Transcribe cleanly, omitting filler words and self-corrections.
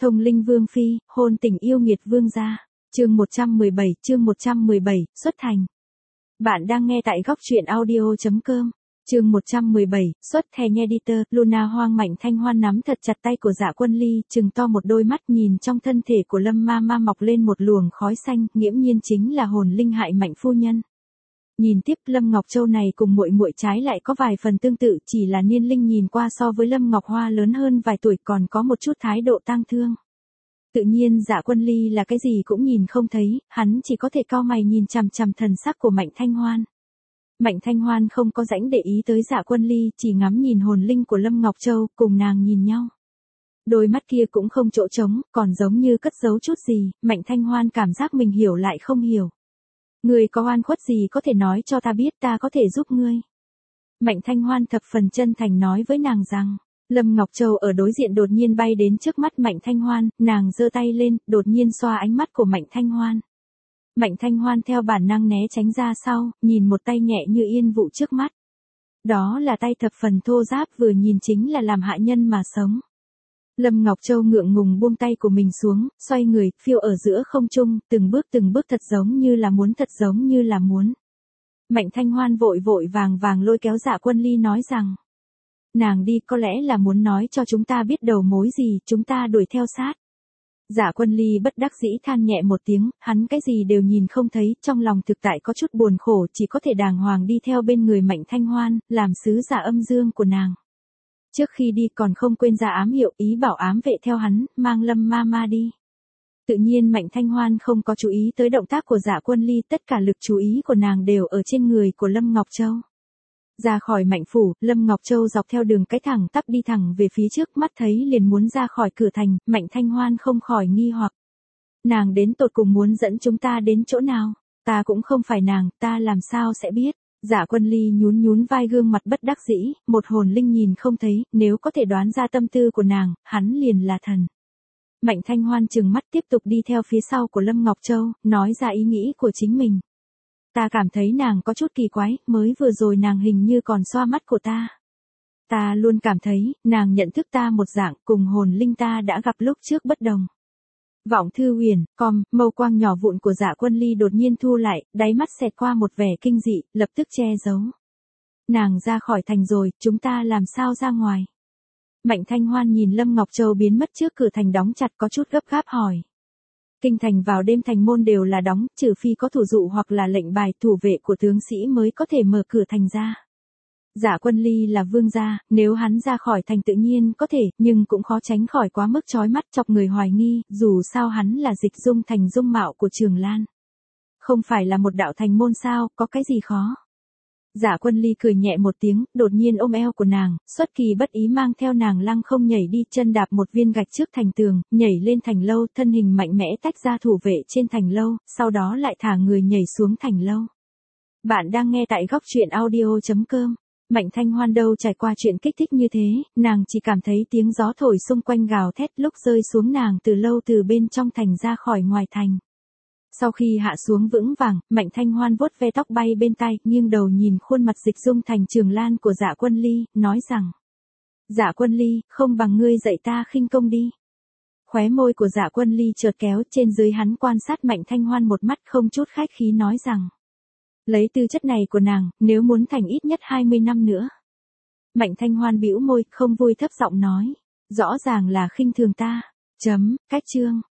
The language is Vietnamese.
Thông linh vương phi, hôn tình yêu nghiệt vương gia. Chương 117, xuất thành. Bạn đang nghe tại góc truyện audio.com. Chương 117, xuất thành editor. Luna hoang Mạnh Thanh Hoan nắm thật chặt tay của Dạ Quân Ly, trừng to một đôi mắt nhìn trong thân thể của Lâm ma ma mọc lên một luồng khói xanh, nghiễm nhiên chính là hồn linh hại Mạnh phu nhân. Nhìn tiếp, Lâm Ngọc Châu này cùng muội muội trái lại có vài phần tương tự, chỉ là niên linh nhìn qua so với Lâm Ngọc Hoa lớn hơn vài tuổi, còn có một chút thái độ tang thương. Tự nhiên Dạ Quân Ly là cái gì cũng nhìn không thấy, hắn chỉ có thể cau mày nhìn chằm chằm thần sắc của Mạnh Thanh Hoan. Mạnh Thanh Hoan không có rảnh để ý tới Dạ Quân Ly, chỉ ngắm nhìn hồn linh của Lâm Ngọc Châu, cùng nàng nhìn nhau. Đôi mắt kia cũng không chỗ trống, còn giống như cất giấu chút gì. Mạnh Thanh Hoan cảm giác mình hiểu lại không hiểu. Ngươi có oan khuất gì có thể nói cho ta biết, ta có thể giúp ngươi. Mạnh Thanh Hoan thập phần chân thành nói với nàng rằng. Lâm Ngọc Châu ở đối diện đột nhiên bay đến trước mắt Mạnh Thanh Hoan, nàng giơ tay lên, đột nhiên xoa ánh mắt của Mạnh Thanh Hoan. Mạnh Thanh Hoan theo bản năng né tránh ra sau, nhìn một tay nhẹ như yên vụ trước mắt. Đó là tay thập phần thô ráp, vừa nhìn chính là làm hạ nhân mà sống. Lâm Ngọc Châu ngượng ngùng buông tay của mình xuống, xoay người, phiêu ở giữa không trung, từng bước thật giống như là muốn. Mạnh Thanh Hoan vội vàng lôi kéo Dạ Quân Ly nói rằng. Nàng đi, có lẽ là muốn nói cho chúng ta biết đầu mối gì, chúng ta đuổi theo sát. Dạ Quân Ly bất đắc dĩ than nhẹ một tiếng, hắn cái gì đều nhìn không thấy, trong lòng thực tại có chút buồn khổ, chỉ có thể đàng hoàng đi theo bên người Mạnh Thanh Hoan, làm sứ giả âm dương của nàng. Trước khi đi còn không quên ra ám hiệu, ý bảo ám vệ theo hắn, mang Lâm ma ma đi. Tự nhiên Mạnh Thanh Hoan không có chú ý tới động tác của Dạ Quân Ly, tất cả lực chú ý của nàng đều ở trên người của Lâm Ngọc Châu. Ra khỏi Mạnh phủ, Lâm Ngọc Châu dọc theo đường cái thẳng tắp đi thẳng về phía trước, mắt thấy liền muốn ra khỏi cửa thành, Mạnh Thanh Hoan không khỏi nghi hoặc. Nàng đến tột cùng muốn dẫn chúng ta đến chỗ nào? Ta cũng không phải nàng, ta làm sao sẽ biết? Dạ Quân Ly nhún vai, gương mặt bất đắc dĩ, một hồn linh nhìn không thấy, nếu có thể đoán ra tâm tư của nàng, hắn liền là thần. Mạnh Thanh Hoan trừng mắt tiếp tục đi theo phía sau của Lâm Ngọc Châu, nói ra ý nghĩ của chính mình. Ta cảm thấy nàng có chút kỳ quái, mới vừa rồi nàng hình như còn xoa mắt của ta. Ta luôn cảm thấy, nàng nhận thức ta một dạng, cùng hồn linh ta đã gặp lúc trước bất đồng. Vọng Thư Huyền, mâu quang nhỏ vụn của Dạ Quân Ly đột nhiên thu lại, đáy mắt xẹt qua một vẻ kinh dị, lập tức che giấu. Nàng ra khỏi thành rồi, chúng ta làm sao ra ngoài? Mạnh Thanh Hoan nhìn Lâm Ngọc Châu biến mất trước cửa thành đóng chặt, có chút gấp gáp hỏi. Kinh thành vào đêm thành môn đều là đóng, trừ phi có thủ dụ hoặc là lệnh bài thủ vệ của tướng sĩ mới có thể mở cửa thành ra. Dạ Quân Ly là vương gia, nếu hắn ra khỏi thành tự nhiên có thể, nhưng cũng khó tránh khỏi quá mức chói mắt chọc người hoài nghi, dù sao hắn là dịch dung thành dung mạo của Trường Lan. Không phải là một đạo thành môn sao, có cái gì khó. Dạ Quân Ly cười nhẹ một tiếng, đột nhiên ôm eo của nàng, xuất kỳ bất ý mang theo nàng lăng không nhảy đi, chân đạp một viên gạch trước thành tường, nhảy lên thành lâu, thân hình mạnh mẽ tách ra thủ vệ trên thành lâu, sau đó lại thả người nhảy xuống thành lâu. Bạn đang nghe tại góc truyện audio.com. Mạnh Thanh Hoan đâu trải qua chuyện kích thích như thế, nàng chỉ cảm thấy tiếng gió thổi xung quanh gào thét, lúc rơi xuống nàng từ lâu từ bên trong thành ra khỏi ngoài thành. Sau khi hạ xuống vững vàng, Mạnh Thanh Hoan vuốt ve tóc bay bên tai, nghiêng đầu nhìn khuôn mặt dịch dung thành Trường Lan của Dạ Quân Ly, nói rằng. Dạ Quân Ly, không bằng ngươi dạy ta khinh công đi. Khóe môi của Dạ Quân Ly chợt kéo, trên dưới hắn quan sát Mạnh Thanh Hoan một mắt, không chút khách khí nói rằng. Lấy tư chất này của nàng, nếu muốn thành ít nhất 20 năm nữa. Mạnh Thanh Hoan bĩu môi, không vui thấp giọng nói. Rõ ràng là khinh thường ta. Cách chương.